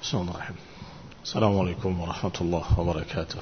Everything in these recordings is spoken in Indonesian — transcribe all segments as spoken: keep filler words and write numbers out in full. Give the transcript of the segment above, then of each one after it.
Bismillahirrahmanirrahim. Assalamualaikum warahmatullahi wabarakatuh.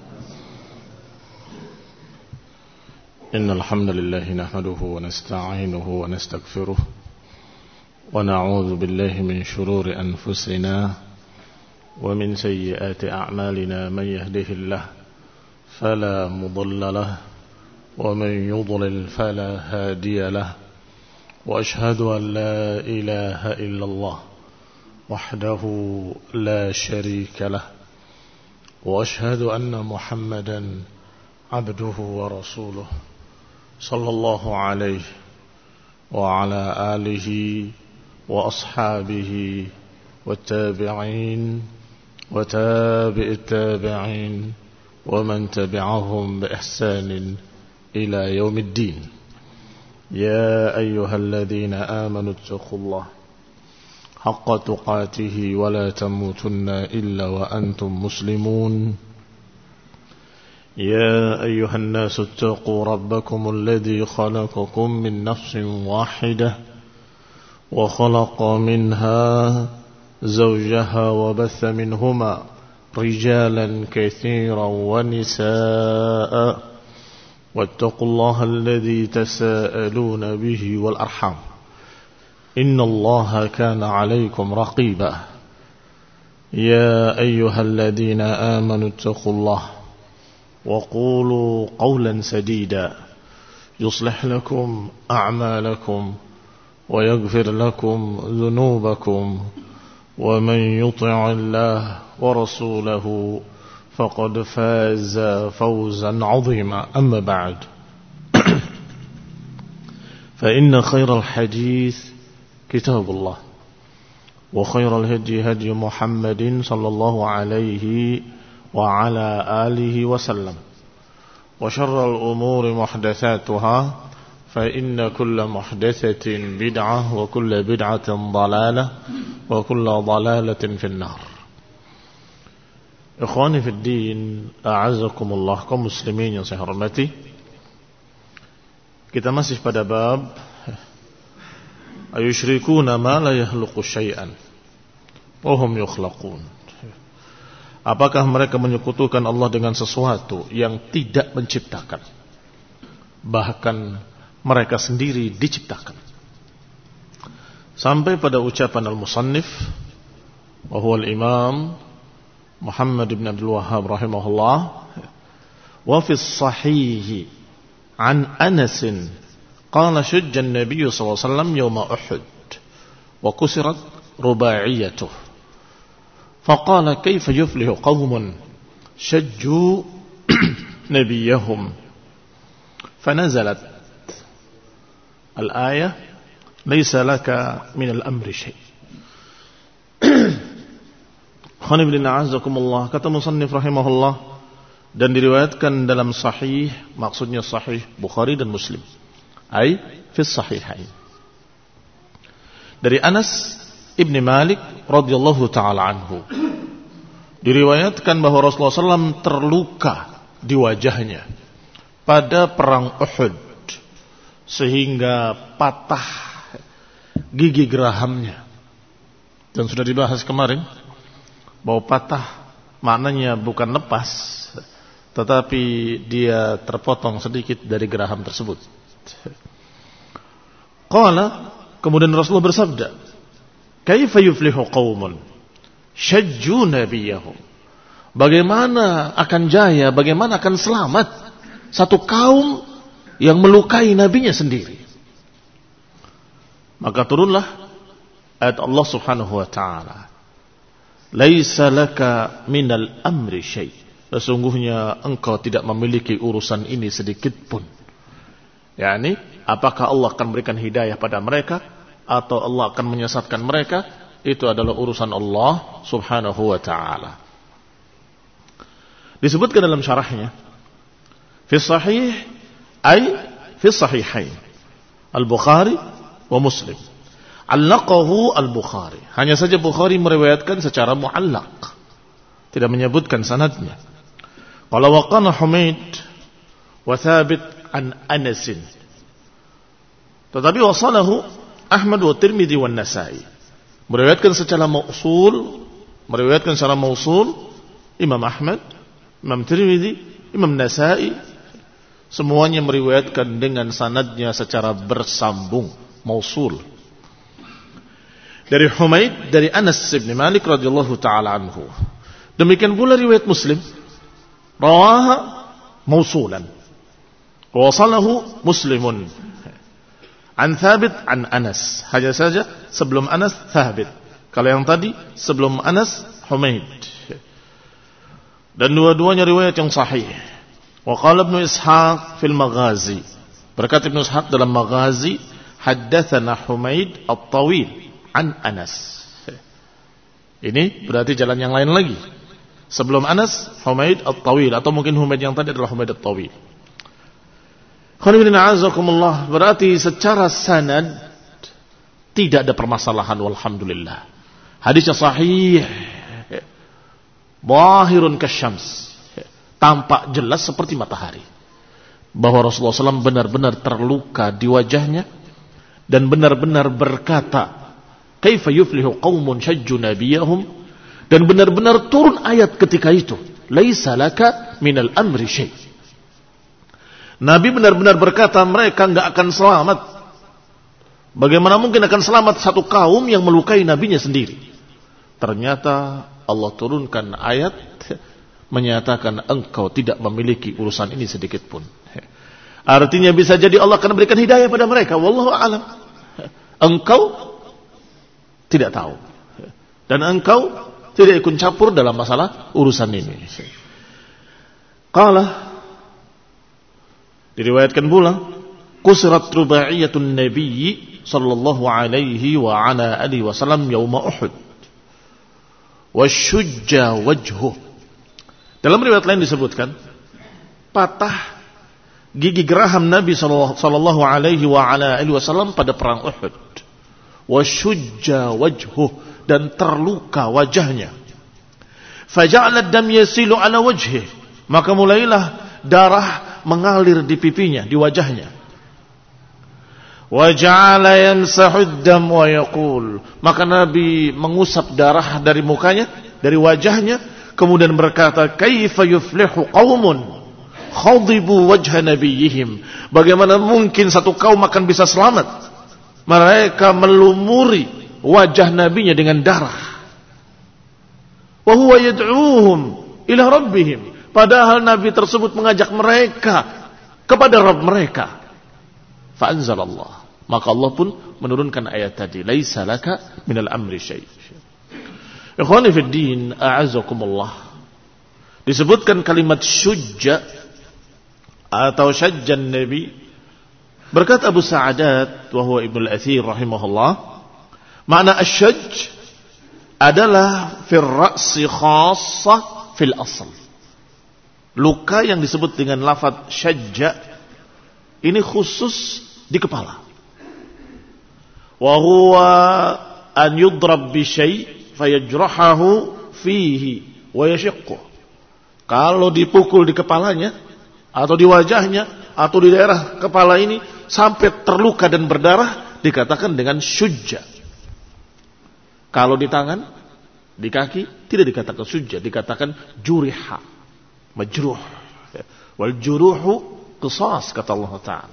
Innal hamdalillah nahmaduhu wa nasta'inuhu wa nastaghfiruh wa na'udzu billahi min shururi anfusina wa min sayyiati a'malina man yahdihillahu fala mudilla lahu wa man yudlil fala hadiya lahu wa ashhadu an la ilaha illallah وحده لا شريك له وأشهد أن محمدا عبده ورسوله صلى الله عليه وعلى آله وأصحابه والتابعين وتابع التابعين ومن تبعهم بإحسان إلى يوم الدين يا أيها الذين آمنوا اتقوا الله حق تقاته ولا تموتن إلا وأنتم مسلمون يا أيها الناس اتقوا ربكم الذي خلقكم من نفس واحدة وخلق منها زوجها وبث منهما رجالا كثيرا ونساء واتقوا الله الذي تساءلون به والأرحام إن الله كان عليكم رقيبا يا أيها الذين آمنوا اتقوا الله وقولوا قولا سديدا يصلح لكم أعمالكم ويغفر لكم ذنوبكم ومن يطع الله ورسوله فقد فاز فوزا عظيما أما بعد فإن خير الحديث كتاب الله وخير الهدي هدي محمد صلى الله عليه وعلى آله وسلم وشر الأمور محدثاتها فإن كل محدثة بدعة وكل بدعة ضلالة وكل ضلالة في النار. Ikhwani fi din, a'azzakumullah, kaum muslimin yang saya hormati. Kita masih pada bab ayusyrikuna ma la yakhluqu syai'an wa hum yukhlaqun. Apakah mereka menyekutukan Allah dengan sesuatu yang tidak menciptakan, bahkan mereka sendiri diciptakan. Sampai pada ucapan al-musannif wa huwa al-imam Muhammad ibn Abdul Wahhab rahimahullah, wa fi as-sahih an Anas قال شج النبي صلى الله عليه وسلم يوم أحد وكسرت رباعيته فقال كيف يفلح قوم شجوا نبيهم فنزلت الآية ليس لك من الأمر شيء. Kata musannif rahimahullah, dan diriwayatkan dalam sahih, maksudnya sahih Bukhari dan Muslim, ay fi sahihain, dari Anas ibn Malik radhiyallahu taala anhu, diriwayatkan bahwa Rasulullah shallallahu alaihi wasallam terluka di wajahnya pada perang Uhud sehingga patah gigi gerahamnya. Dan sudah dibahas kemarin bahwa patah maknanya bukan lepas, tetapi dia terpotong sedikit dari geraham tersebut. Qala, kemudian Rasulullah bersabda, kaifa yuflihu qaumun syajju nabiyahum, bagaimana akan jaya, bagaimana akan selamat satu kaum yang melukai nabinya sendiri. Maka turunlah ayat Allah Subhanahu wa taala, laisa laka minal amri syai', sesungguhnya engkau tidak memiliki urusan ini sedikit pun. yakni apakah Allah akan memberikan hidayah pada mereka atau Allah akan menyesatkan mereka, itu adalah urusan Allah Subhanahu wa taala. Disebutkan dalam syarahnya, fi sahih ay fi sahihain al-Bukhari wa Muslim. Allaqahu al-Bukhari, hanya saja Bukhari meriwayatkan secara muallaq, tidak menyebutkan sanadnya. Qala wa qala Humaid wa Thabit an Anas, tetapi wasalahu Ahmad wa Tirmidzi wa Nasa'i, meriwayatkan secara mausul Meriwayatkan secara mausul Imam Ahmad, Imam Tirmidzi, Imam Nasa'i, semuanya meriwayatkan dengan sanadnya secara bersambung, mausul. Dari Humaid, dari Anas bin Malik radhiyallahu taala anhu. Demikian pula riwayat Muslim, rawaha mausulan. Wasalahu Muslimun. An Thabit an Anas. Hanya saja sebelum Anas Thabit. Kalau yang tadi sebelum Anas Humaid. Dan dua-duanya riwayat yang sahih. Wa qala Ibnu Ishaq fil Maghazi. Berkata Ibnu Ishaq dalam Maghazi, haddatsana Humaid at-Tawil an Anas. Ini berarti jalan yang lain lagi. Sebelum Anas Humaid at-Tawil, atau mungkin Humaid yang tadi adalah Humaid at-Tawil. Berarti secara sanad tidak ada permasalahan, walhamdulillah. Hadisnya sahih, zahirun kasyams, tampak jelas seperti matahari, bahwa Rasulullah shallallahu alaihi wasallam benar-benar terluka di wajahnya dan benar-benar berkata, kaifa yuflihu qaumun syajju nabiyahum, dan benar-benar turun ayat ketika itu, laisa laka minal amri syai'. Nabi benar-benar berkata mereka enggak akan selamat. Bagaimana mungkin akan selamat satu kaum yang melukai nabinya sendiri? Ternyata Allah turunkan ayat menyatakan engkau tidak memiliki urusan ini sedikit pun. Artinya bisa jadi Allah akan berikan hidayah pada mereka. Wallahu a'lam. Engkau tidak tahu. Dan engkau tidak ikut campur dalam masalah urusan ini. Qala, diriwayatkan pula, kusirat rubaiyatun nabiyyi sallallahu alaihi wa ala alihi wasallam yauma Uhud. Wasyujja wajhuh. Dalam riwayat lain disebutkan, patah gigi geraham Nabi sallallahu alaihi wa ala alihi wasallam pada perang Uhud. Wasyujja wajhuh, dan terluka wajahnya. Faja'ala ad-dam yasilu ala wajhihi, maka mulailah darah mengalir di pipinya, di wajahnya. Wa ja'ala yamsahu ad-dam wa yaqul, maka Nabi mengusap darah dari mukanya, dari wajahnya, kemudian berkata, kaifa yuflihu qaumun khadibu wajha nabiyihim, bagaimana mungkin satu kaum akan bisa selamat mereka melumuri wajah nabinya dengan darah. Wa huwa yad'uuhum ila rabbihim, padahal Nabi tersebut mengajak mereka kepada Rabb mereka. Fa'anzalallah, maka Allah pun menurunkan ayat tadi, laisa laka minal amri syai'. Ikhwani fid din, a'azzakumullah. Disebutkan kalimat syujja atau syajjan Nabi. Berkata Abu Sa'adat wa huwa Ibnu al-Athir rahimahullah, makna asyajj adalah fil ra'si khassah fil asl. Luka yang disebut dengan lafaz syajja ini khusus di kepala. Wa huwa an yudrab bi syai' fayajrahahu fihi wa yashiqqu. Kalau dipukul di kepalanya atau di wajahnya atau di daerah kepala ini sampai terluka dan berdarah, dikatakan dengan syujja. Kalau di tangan, di kaki tidak dikatakan syujja, dikatakan juriha, majruh. Wal juruhu qisas, kata Allah Ta'ala.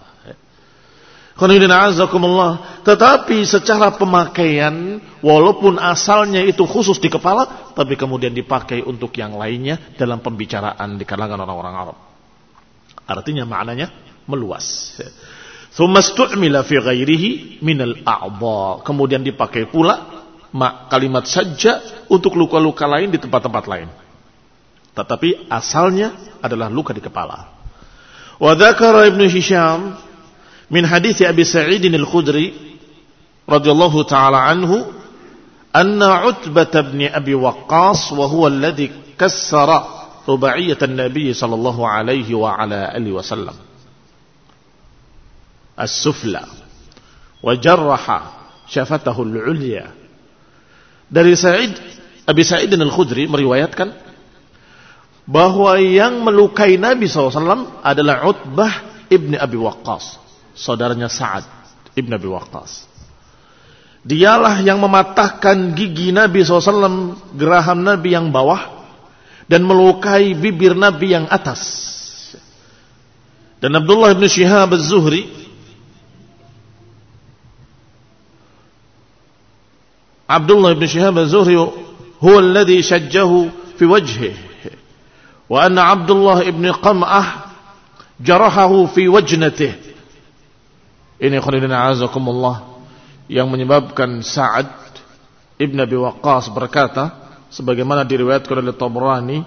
Tetapi secara pemakaian, walaupun asalnya itu khusus di kepala, tapi kemudian dipakai untuk yang lainnya dalam pembicaraan di kalangan orang-orang Arab. Artinya maknanya meluas. Tsumma stu'mila fi ghairihi minal a'dha, kemudian dipakai pula kalimat sajja untuk luka-luka lain di tempat-tempat lain. Tetapi asalnya adalah luka di kepala. Wa dzakara Ibnu Hisham min hadits Abi Sa'id al-Khudri radhiyallahu ta'ala anhu anna Utbah bin Abi Waqqas wa huwa alladhi kassara rubaiyat an-nabiy sallallahu alaihi wa ala alihi wasallam as-sufla wa jarraha syafatahu al-ulya. Dari Sa'id, Abi Sa'id al-Khudri meriwayatkan bahwa yang melukai Nabi shallallahu alaihi wasallam adalah Utbah ibn Abi Waqqas, saudaranya Sa'ad ibn Abi Waqqas. Dialah yang mematahkan gigi Nabi shallallahu alaihi wasallam, geraham Nabi yang bawah, dan melukai bibir Nabi yang atas. Dan Abdullah bin Shihab az-Zuhri, Abdullah bin Shihab az-Zuhri huwa alladhi shajjahu fi wajhihi, wa anna Abdullah ibn Qam'ah jarahahu fi wajnatihi. Ini khairuddin a'azakumullah yang menyebabkan Sa'ad ibn Abi Waqqas berkata, sebagaimana diriwayatkan oleh Tabrani,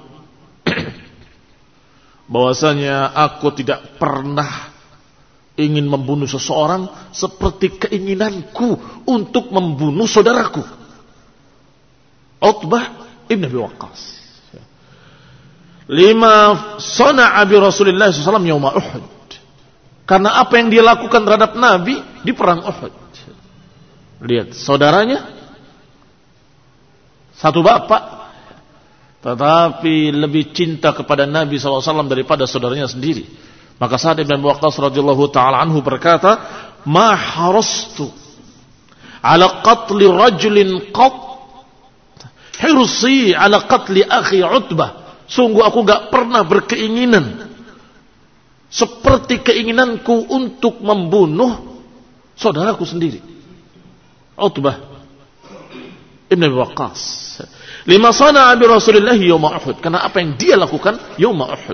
bahwasanya aku tidak pernah ingin membunuh seseorang seperti keinginanku untuk membunuh saudaraku Utbah ibn Abi Waqqas. Lima sana'a bi Rasulillah sallallahu alaihi wasallam yaum Uhud, karena apa yang dia lakukan terhadap Nabi di perang Uhud. Lihat, saudaranya satu bapak, tetapi lebih cinta kepada Nabi shallallahu alaihi wasallam daripada saudaranya sendiri. Maka Sa'ad ibn Abi Waqqas radhiyallahu ta'ala anhu berkata, ma harastu ala qatli rajulin qat hirsi ala qatli akhi Utbah. Sungguh aku gak pernah berkeinginan seperti keinginanku untuk membunuh saudaraku sendiri, Utbah ibn Abi Waqqas. Lima sana'a bi Rasulillah yaum Uhud, karena apa yang dia lakukan yaum Uhud.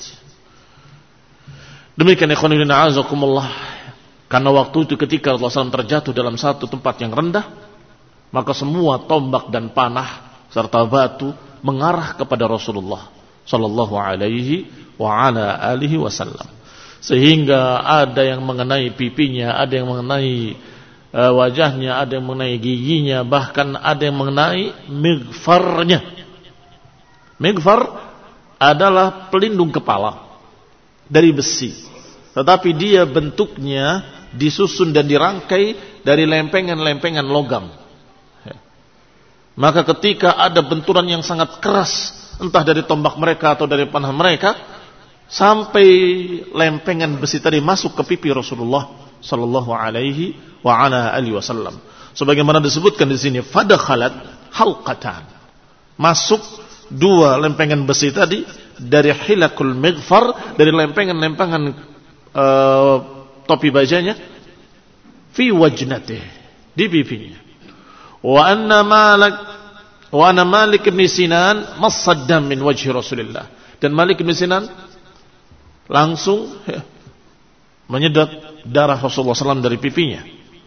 Demikian ikhwan fillah azakumullah, karena waktu itu ketika Rasulullah shallallahu alaihi wasallam terjatuh dalam satu tempat yang rendah, maka semua tombak dan panah serta batu mengarah kepada Rasulullah sallallahu alaihi wa ala alihi wasallam, sehingga ada yang mengenai pipinya, ada yang mengenai wajahnya, ada yang mengenai giginya, bahkan ada yang mengenai mighfarnya. Mighfar adalah pelindung kepala dari besi, tetapi dia bentuknya disusun dan dirangkai dari lempengan-lempengan logam. Maka ketika ada benturan yang sangat keras, entah dari tombak mereka atau dari panah mereka, sampai lempengan besi tadi masuk ke pipi Rasulullah sallallahu alaihi wa ala alihi wasallam. Sebagaimana disebutkan di sini, fadakhalat halqatan, masuk dua lempengan besi tadi dari hilakul mighfar, dari lempengan-lempengan uh, topi bajanya, fi wajnatih, di pipinya. Wa anna Malik wa anna Malik bin Sinan masaddam min wajhi Rasulillah, dan Malik bin Sinan langsung ya, menyedot darah Rasulullah sallallahu alaihi wasallam dari pipinya.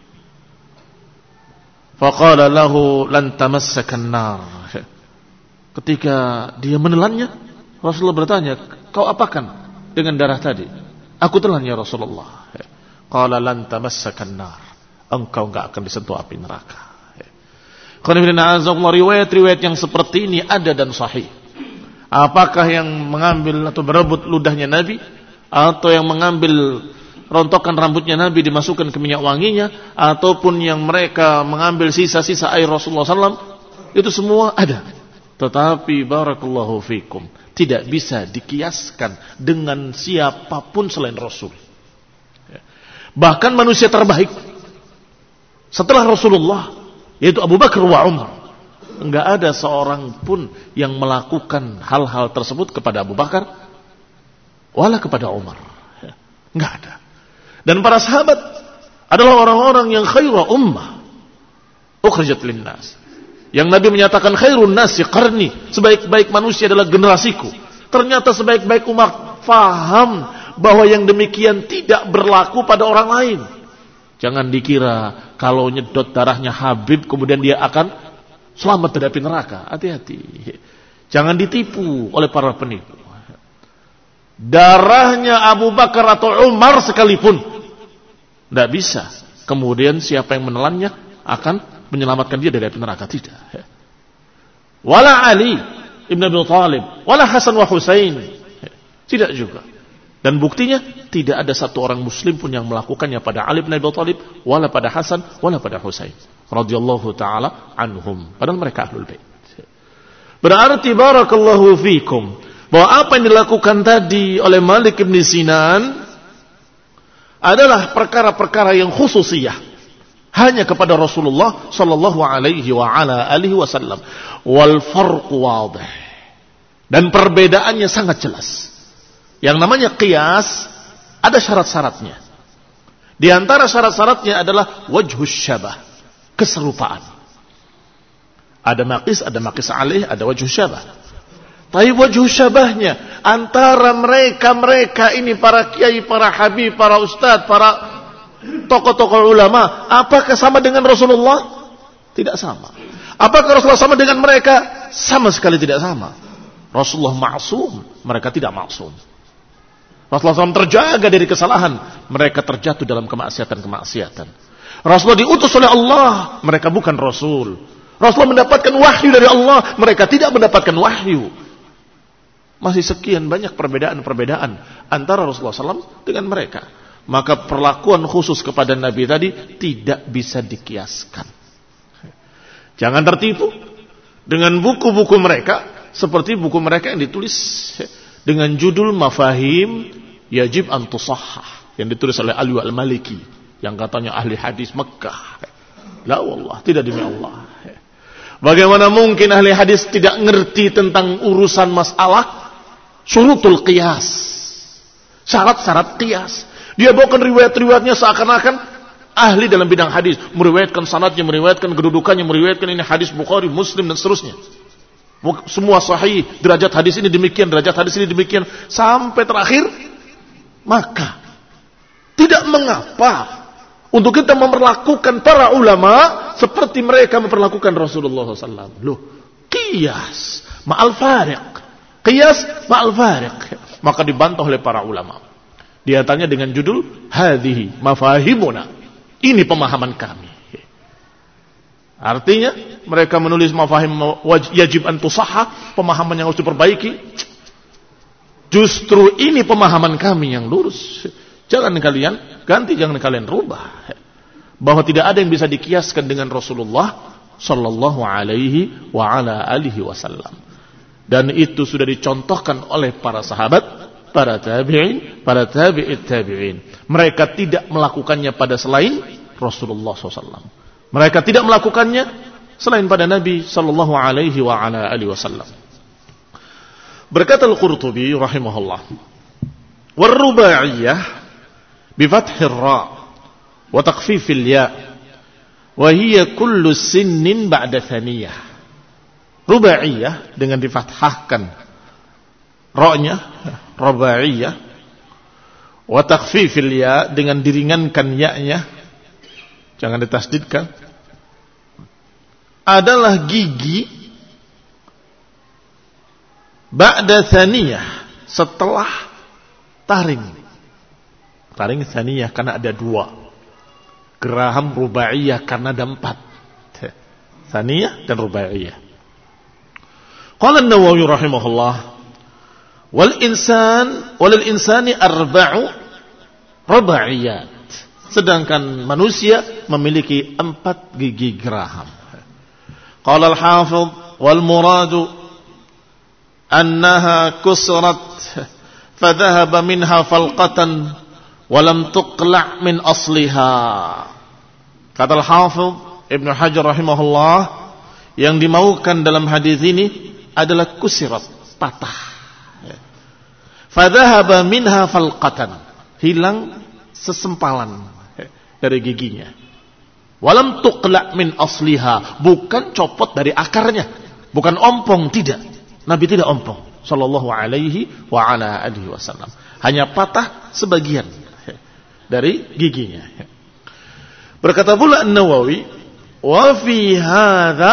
Faqala lahu lan tamassakan nar. Ketika dia menelannya, Rasulullah bertanya, kau apakan dengan darah tadi? Aku telan ya Rasulullah. Qala lan tamassakan nar, engkau enggak akan disentuh api neraka. Riwayat-riwayat yang seperti ini ada dan sahih. Apakah yang mengambil atau berebut ludahnya Nabi, atau yang mengambil rontokan rambutnya Nabi dimasukkan ke minyak wanginya, ataupun yang mereka mengambil sisa-sisa air Rasulullah sallallahu alaihi wasallam, itu semua ada. Tetapi barakallahu fikum, tidak bisa dikiaskan dengan siapapun selain Rasul. Bahkan manusia terbaik setelah Rasulullah, yaitu Abu Bakar wa Umar, enggak ada seorang pun yang melakukan hal-hal tersebut kepada Abu Bakar wala kepada Umar. Enggak ada. Dan para sahabat adalah orang-orang yang khairul ummah ukhrijat linnas. Yang Nabi menyatakan khairun nasi qarni, sebaik-baik manusia adalah generasiku. Ternyata sebaik-baik umat faham bahwa yang demikian tidak berlaku pada orang lain. Jangan dikira kalau nyedot darahnya Habib kemudian dia akan selamat dari neraka. Hati-hati. Jangan ditipu oleh para penipu. Darahnya Abu Bakar atau Umar sekalipun tidak bisa kemudian siapa yang menelannya akan menyelamatkan dia dari api neraka. Tidak. Wala Ali ibn Abi Thalib, wala Hasan wa Husain. Tidak juga. Dan buktinya tidak ada satu orang muslim pun yang melakukannya pada Ali bin Abi Thalib, wala pada Hasan, wala pada Husain radhiyallahu taala anhum. Padahal mereka ahlul bait. Berarti barakallahu fikum bahwa apa yang dilakukan tadi oleh Malik bin Sinan adalah perkara-perkara yang khususiyah. hanya kepada Rasulullah sallallahu alaihi wa ala alihi wasallam. Wal farqu wadih. Dan perbedaannya sangat jelas. Yang namanya qiyas ada syarat-syaratnya. Di antara syarat-syaratnya adalah wajhus syabah, keserupaan. Ada maqis, ada maqis alaih, ada wajhus syabah. Tapi wajhus syabahnya antara mereka-mereka ini, para kiai, para habib, para ustadz, para tokoh-tokoh ulama, apakah sama dengan Rasulullah? Tidak sama. Apakah Rasulullah sama dengan mereka? Sama sekali tidak sama. Rasulullah ma'sum, mereka tidak ma'sum. Rasulullah shallallahu alaihi wasallam terjaga dari kesalahan, mereka terjatuh dalam kemaksiatan-kemaksiatan. Rasulullah diutus oleh Allah, mereka bukan Rasul. Rasulullah mendapatkan wahyu dari Allah, mereka tidak mendapatkan wahyu. Masih sekian banyak perbedaan-perbedaan antara Rasulullah shallallahu alaihi wasallam dengan mereka. Maka perlakuan khusus kepada Nabi tadi tidak bisa dikiaskan. Jangan tertipu dengan buku-buku mereka, seperti buku mereka yang ditulis dengan judul Mafahim Yajib an Tusahhah, yang ditulis oleh Ali Al-Maliki, yang katanya ahli hadis Mekah. La wallah, tidak demi Allah. Bagaimana mungkin ahli hadis tidak ngerti tentang urusan masalah syurutul qiyas, syarat-syarat qiyas. Dia bawakan riwayat-riwayatnya seakan-akan ahli dalam bidang hadis, meriwayatkan sanadnya, meriwayatkan kedudukannya, meriwayatkan ini hadis Bukhari, Muslim dan seterusnya. Semua sahih, derajat hadis ini demikian, derajat hadis ini demikian, sampai terakhir. Maka tidak mengapa untuk kita memperlakukan para ulama seperti mereka memperlakukan Rasulullah shallallahu alaihi wasallam. Loh, qiyas ma'al fariq, qiyas ma'al fariq. Maka dibantah oleh para ulama. Di antaranya dengan judul hadhihi mafahimuna, ini pemahaman kami. Artinya mereka menulis mafahim yajib an tusahhah, pemahaman yang harus diperbaiki. Justru ini pemahaman kami yang lurus. Jangan kalian ganti, jangan kalian rubah. Bahwa tidak ada yang bisa dikiaskan dengan Rasulullah sallallahu alaihi wa ala alihi wasallam. Dan itu sudah dicontohkan oleh para sahabat, para tabi'in, para tabi'it tabi'in. Mereka tidak melakukannya pada selain Rasulullah sallallahu alaihi wasallam. Mereka tidak melakukannya selain pada Nabi sallallahu alaihi wa ala alihi wasallam. Berkata Al-Qurtubi rahimahullah, "War-rubaiyah bi fathir ra wa takhfifil ya wa hiya kullu sinnin ba'da thaniyah." Rubaiyah dengan difathahkan ra-nya, rubaiyah, wa takhfifil ya dengan diringankan ya-nya, jangan ditasdidkan, adalah gigi ba'da thaniyah, setelah taring. Taring thaniyah karena ada dua, geraham rubaiyah karena ada empat, thaniyah dan rubaiyah. Qala an-Nawawi rahimahullah, wal insan walil insani arba'u rubaiyat, sedangkan manusia memiliki empat gigi geraham. Qala al-Hafidh wal muradu annaha kusrat fadhahaba minha falqatan wa lam tuqla' min asliha. Kata al-Hafidh Ibnu Hajar rahimahullah, yang dimaukan dalam hadis ini adalah kusirat, patah. Fadhahaba minha falqatan, hilang sesempalan dari giginya. Walam tuqla' min asliha, bukan copot dari akarnya, bukan ompong, tidak. Nabi tidak ompong sallallahu alaihi wa ala alihi wasallam, hanya patah sebagian dari giginya. Berkata pula An-Nawawi, wa fi hadza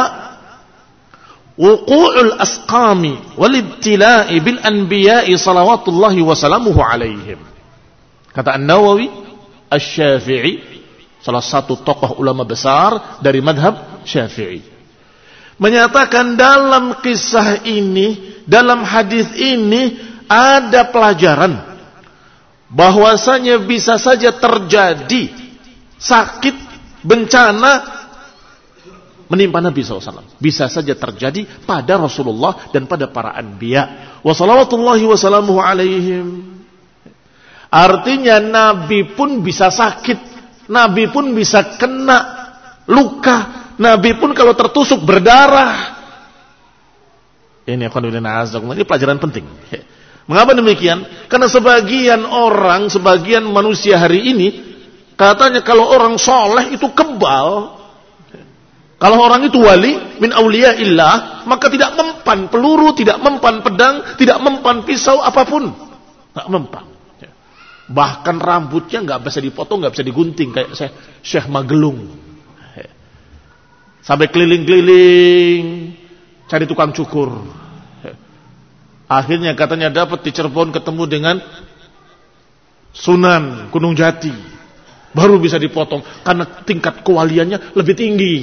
wuqu'ul asqami wal ibtila'i bil anbiya'i salawatullahi wa salamuhu alaihim. Kata An-Nawawi Asy-Syafi'i, salah satu tokoh ulama besar dari madhab Syafi'i, menyatakan dalam kisah ini, dalam hadis ini ada pelajaran bahwasanya bisa saja terjadi sakit, bencana menimpa Nabi shallallahu alaihi wasallam. Bisa saja terjadi pada Rasulullah dan pada para anbiya wa salawatullahi wa salamuhu alaihim. Artinya Nabi pun bisa sakit, Nabi pun bisa kena luka. Nabi pun kalau tertusuk berdarah. Ini ini pelajaran penting. Mengapa demikian? Karena sebagian orang, sebagian manusia hari ini katanya kalau orang soleh itu kebal. Kalau orang itu wali min auliyaillah, maka tidak mempan peluru, tidak mempan pedang, tidak mempan pisau apapun. Enggak mempan. Bahkan rambutnya enggak bisa dipotong, enggak bisa digunting kayak Syekh, Syekh Magelung. Sampai keliling-keliling cari tukang cukur. Akhirnya katanya dapat di Cirebon ketemu dengan Sunan Gunung Jati. Baru bisa dipotong karena tingkat kewaliannya lebih tinggi.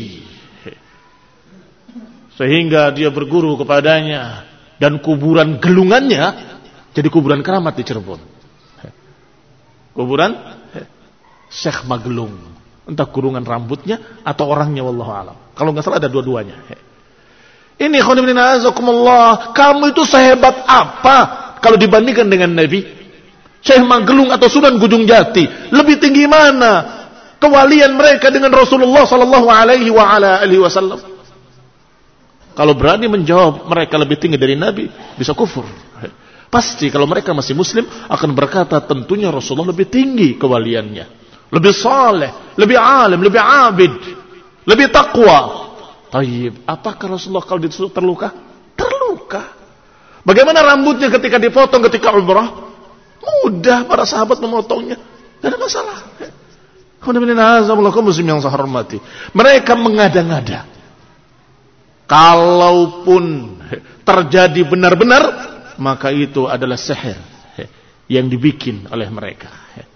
Sehingga dia berguru kepadanya dan kuburan gelungannya jadi kuburan keramat di Cirebon. Kuburan Syekh Magelung. Entah kurungan rambutnya atau orangnya, wallahu a'lam. Kalau nggak salah ada dua-duanya. Ini khonibina azakumullah, kamu itu sehebat apa kalau dibandingkan dengan Nabi? Syekh Magelung atau Sunan Gunung Jati lebih tinggi mana kewalian mereka dengan Rasulullah sallallahu alaihi wa ala alihi wasallam? Kalau berani menjawab mereka lebih tinggi dari Nabi, bisa kufur. Pasti kalau mereka masih muslim akan berkata tentunya Rasulullah lebih tinggi kewaliannya, lebih saleh, lebih alim, lebih abid, lebih takwa. Tayyib, apakah Rasulullah kalau ditusuk terluka? Terluka. Bagaimana rambutnya ketika dipotong ketika umrah? Mudah para sahabat memotongnya, tidak ada masalah. Mereka mengada-ngada. Kalaupun terjadi benar-benar, maka itu adalah sihir yang dibikin oleh mereka.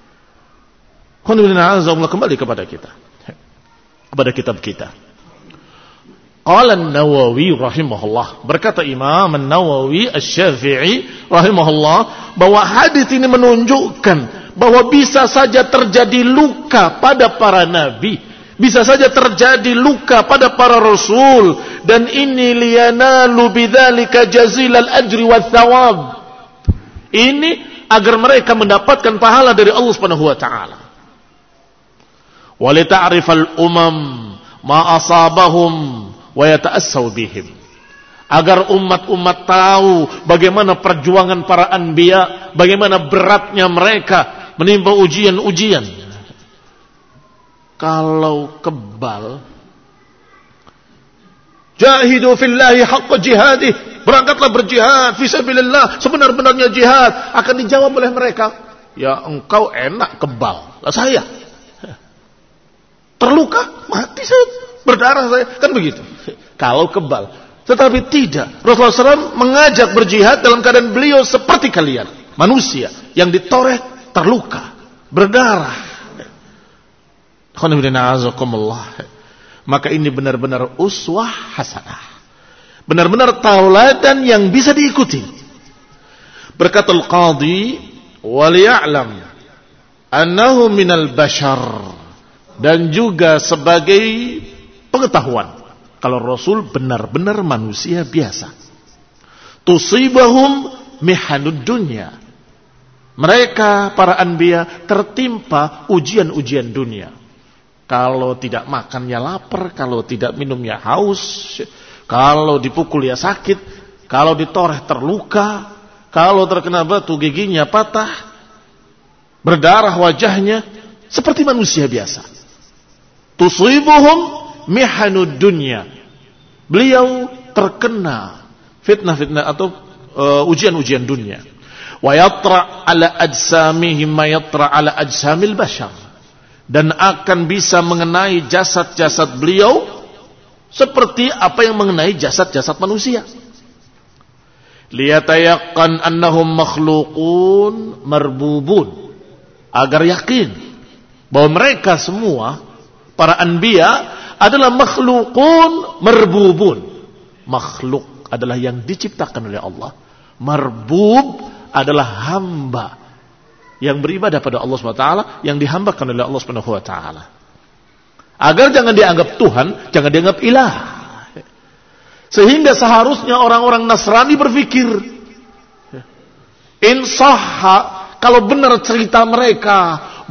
Kembali kepada kita, kepada kitab kita. Qala An-Nawawi rahimahullah, berkata Imam An-Nawawi Asy-Syafi'i rahimahullah bahwa hadis ini menunjukkan bahwa bisa saja terjadi luka pada para nabi, bisa saja terjadi luka pada para rasul, dan ini liyanalu bidzalika jazilal ajri wath thawab. Ini agar mereka mendapatkan pahala dari Allah Subhanahu wa taala. Wa li ta'rifal umam ma asabahum wa yata'assaw bihim, agar umat-umat tahu bagaimana perjuangan para anbiya, bagaimana beratnya mereka menimba ujian-ujian. Kalau kebal, jahidu fillahi haqqa jihadih, berangkatlah berjihad fisabilillah sebenar-benarnya jihad, akan dijawab oleh mereka, ya engkau enak kebal, lah saya terluka mati saya, berdarah saya, kan begitu kalau kebal. Tetapi tidak, Rasulullah shallallahu alaihi wasallam mengajak berjihad dalam keadaan beliau seperti kalian, manusia yang ditoreh, terluka, berdarah. Maka ini benar-benar uswah hasanah, benar-benar tauladan yang bisa diikuti. Berkata Al-Qadhi, waliya'lam annahu minal bashar, dan juga sebagai pengetahuan kalau Rasul benar-benar manusia biasa. Tusibahum mihanud dunya, mereka para anbiya tertimpa ujian-ujian dunia. Kalau tidak makan ya lapar, kalau tidak minum ya haus, kalau dipukul ya sakit, kalau ditoreh terluka, kalau terkena batu giginya patah, berdarah wajahnya, seperti manusia biasa. Tusibuhum mihanud dunya, beliau terkena fitnah-fitnah atau uh, ujian-ujian dunia. Wa yatra ala ajsamihim ma yatra ala ajsamil bashar, dan akan bisa mengenai jasad-jasad beliau seperti apa yang mengenai jasad-jasad manusia. Liyatayaqqan annahum makhluqun marbubun, agar yakin bahwa mereka semua para anbiya adalah makhlukun marbubun. Makhluk adalah yang diciptakan oleh Allah. Marbub adalah hamba yang beribadah pada Allah subhanahu wa taala, yang dihambakan oleh Allah subhanahu wa taala. Agar jangan dianggap Tuhan, jangan dianggap ilah. Sehingga seharusnya orang-orang Nasrani berpikir, in sahha, kalau benar cerita mereka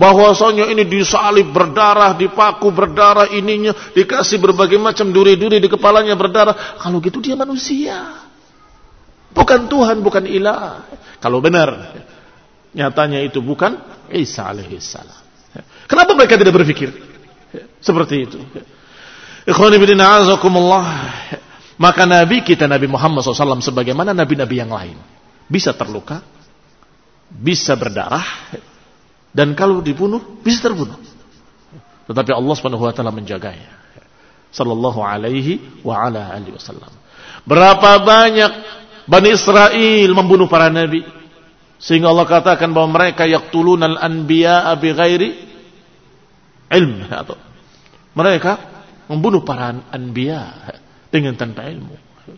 bahwasanya ini disalib berdarah, dipaku berdarah, ininya dikasih berbagai macam duri-duri di kepalanya berdarah. Kalau gitu dia manusia, bukan Tuhan, bukan ilah. Kalau benar nyatanya itu bukan Isa alaihissalam, kenapa mereka tidak berpikir seperti itu? Ikhwani fillah, azakumullah. Maka Nabi kita, Nabi Muhammad shallallahu alaihi wasallam, sebagaimana nabi-nabi yang lain, bisa terluka, bisa berdarah, dan kalau dibunuh bisa terbunuh. Tetapi Allah Subhanahu wa taala menjaganya. Sallallahu alaihi wa ala alihi wasallam. Berapa banyak Bani Israel membunuh para nabi, sehingga Allah katakan bahwa mereka yaqtulunal anbiya'a bighairi ilm, atau mereka membunuh para anbiya dengan tanpa ilmu.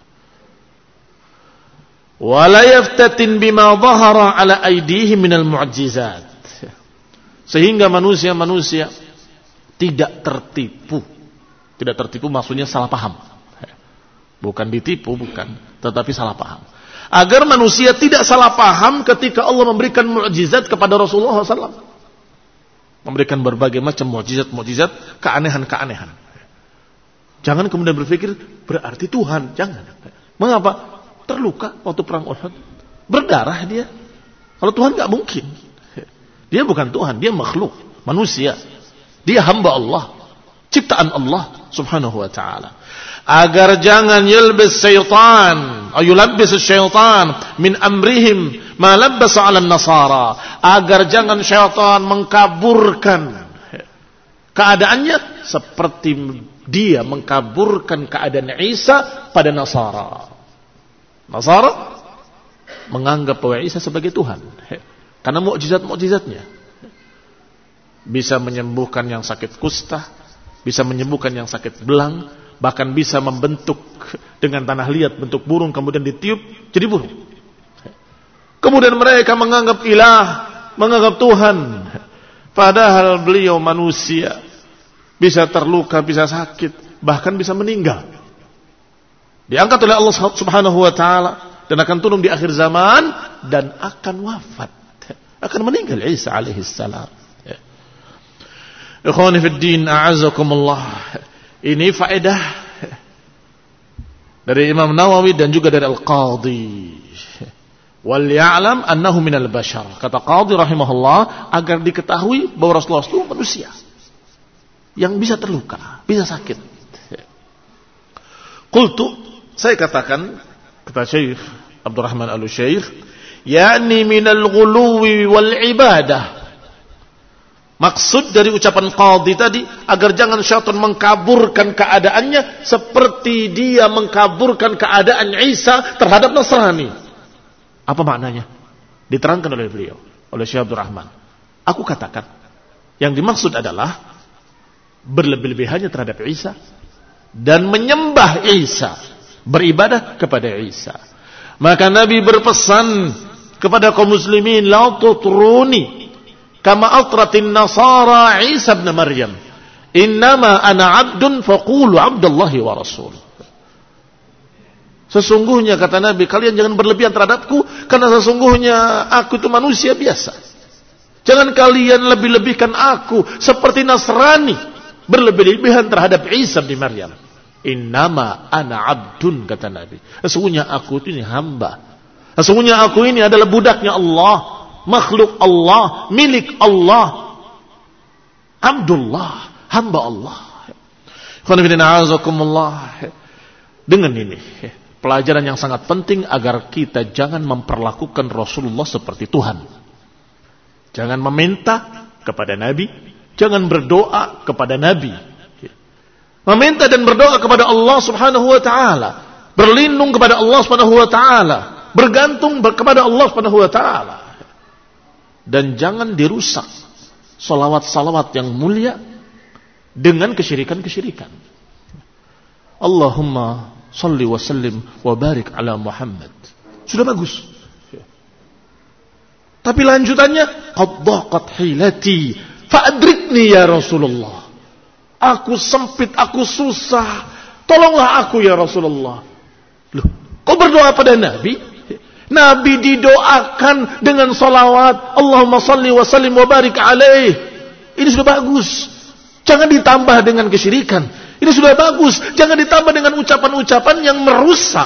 Wala yaftatin bima dhahara ala aydihim minal mu'jizat, sehingga manusia-manusia tidak tertipu. Tidak tertipu maksudnya salah paham, bukan ditipu, bukan, tetapi salah paham. Agar manusia tidak salah paham ketika Allah memberikan mukjizat kepada Rasulullah shallallahu alaihi wasallam, memberikan berbagai macam mukjizat-mukjizat, keanehan-keanehan. Jangan kemudian berpikir berarti Tuhan, jangan. Mengapa? Terluka waktu perang Uhud, berdarah dia. Kalau Tuhan nggak mungkin. Dia bukan Tuhan, dia makhluk, manusia. Dia hamba Allah, ciptaan Allah Subhanahu wa taala. Agar jangan yalbis syaitan, ayulabbis syaitan min amrihim ma labbasa 'ala an-nasara. Agar jangan syaitan mengkaburkan keadaannya seperti dia mengkaburkan keadaan Isa pada Nasara. Nasara menganggap bahwa Isa sebagai Tuhan karena mukjizat-mukjizatnya. Bisa menyembuhkan yang sakit kusta, bisa menyembuhkan yang sakit belang, bahkan bisa membentuk dengan tanah liat bentuk burung kemudian ditiup jadi burung. Kemudian mereka menganggap ilah, menganggap Tuhan, padahal beliau manusia, bisa terluka, bisa sakit, bahkan bisa meninggal. Diangkat oleh Allah Subhanahu wa taala dan akan turun di akhir zaman dan akan wafat, akan meninggal Isa alaihi salam. Ikhwani fid din, a'azzakumullah. Ini faedah dari Imam Nawawi dan juga dari Al-Qadhi. Wal ya'lam annahu minal bashar. Kata Qadhi rahimahullah, agar diketahui bahwa Rasulullah itu manusia yang bisa terluka, bisa sakit. Qultu, saya katakan, kata Syekh Abdurrahman Al-Syekh, yakni minal ghuluwi wal ibadah. Maksud dari ucapan Qadhi tadi, agar jangan syaitan mengkaburkan keadaannya seperti dia mengkaburkan keadaan Isa terhadap Nasrani. Apa maknanya? Diterangkan oleh beliau, oleh Syekh Abdurrahman. Aku katakan, yang dimaksud adalah berlebih-lebihannya terhadap Isa dan menyembah Isa, beribadah kepada Isa. Maka Nabi berpesan kepada kaum muslimin, la tutruni kama atratin nasara Isa ibn Maryam, innama ana abdun faqulu abdullahi wa rasul. Sesungguhnya kata Nabi, kalian jangan berlebihan terhadapku, karena sesungguhnya aku itu manusia biasa. Jangan kalian lebih-lebihkan aku seperti Nasrani berlebih-lebihan terhadap Isa bin Maryam. Innama ana abdun, kata Nabi, sesungguhnya aku ini hamba, sesungguhnya aku ini adalah budaknya Allah, makhluk Allah, milik Allah, Abdullah, hamba Allah. Dengan ini pelajaran yang sangat penting agar kita jangan memperlakukan Rasulullah seperti Tuhan. Jangan meminta kepada Nabi, jangan berdoa kepada Nabi. Meminta dan berdoa kepada Allah Subhanahu wa taala, berlindung kepada Allah Subhanahu wa taala, bergantung kepada Allah Subhanahu wa taala. Dan jangan dirusak salawat-salawat yang mulia dengan kesyirikan-kesyirikan. Allahumma salli wa sallim wa barik ala Muhammad. Sudah bagus. Tapi lanjutannya, qad daqat hilati fa'adrikni ya Rasulullah. Aku sempit, aku susah, tolonglah aku ya Rasulullah. Loh, kau berdoa pada Nabi? Nabi didoakan dengan salawat, Allahumma salli wa sallim wa barik alaih. Ini sudah bagus. Jangan ditambah dengan kesyirikan. Ini sudah bagus. Jangan ditambah dengan ucapan-ucapan yang merusak.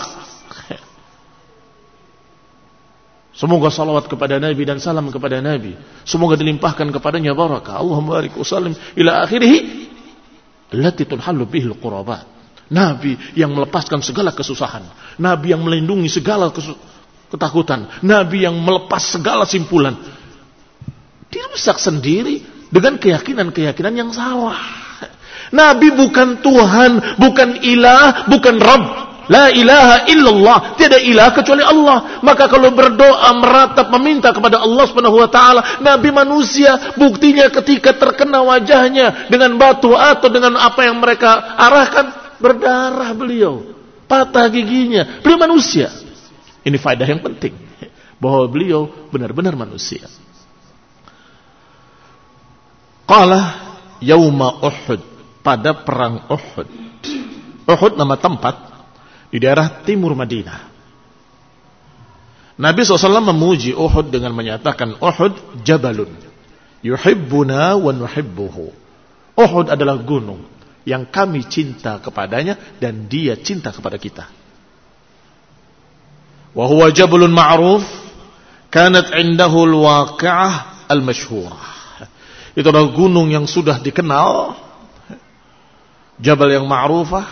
Semoga salawat kepada Nabi dan salam kepada Nabi. Semoga dilimpahkan kepadanya barakah. Allahumma barik wa sallim ila akhirih. Allati tunhallu bihil qurabat. Nabi yang melepaskan segala kesusahan. Nabi yang melindungi segala ketakutan. Nabi yang melepas segala simpulan. Dirusak sendiri dengan keyakinan-keyakinan yang salah. Nabi bukan Tuhan, bukan ilah, bukan Rabb. La ilaha illallah, tiada ilah kecuali Allah. Maka kalau berdoa meratap meminta kepada Allah Subhanahu wa taala, nabi manusia, buktinya ketika terkena wajahnya dengan batu atau dengan apa yang mereka arahkan, berdarah beliau, patah giginya. Beliau manusia. Ini faedah yang penting, bahwa beliau benar-benar manusia. Qala yauma Uhud, pada perang Uhud. Uhud nama tempat di daerah timur Madinah. Nabi shallallahu alaihi wasallam memuji Uhud dengan menyatakan, Uhud jabalun yuhibbuna wa nuhibbuhu. Uhud adalah gunung yang kami cinta kepadanya dan dia cinta kepada kita. Wa huwa jabalun ma'ruf kanat indahu al-waqi'ah al-masyhurah. Itu adalah gunung yang sudah dikenal, jabal yang ma'rufah,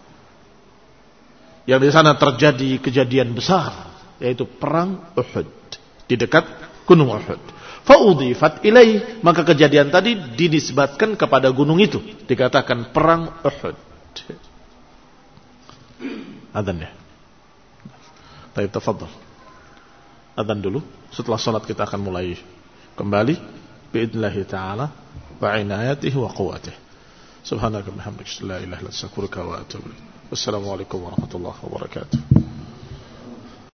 yang di sana terjadi kejadian besar, yaitu perang Uhud di dekat gunung Uhud. Fa'udhifat ilaih, maka kejadian tadi dinisbatkan kepada gunung itu, dikatakan perang Uhud. Adzan ya. Baik, tafadhal. Adzan dulu, setelah salat kita akan mulai kembali biidznillah taala wa inayatihi wa quwwatihi. Subhanaka wa bihamdika la ilaha illa anta astaghfiruka wa atubu ilaik. Wassalamualaikum warahmatullahi wabarakatuh.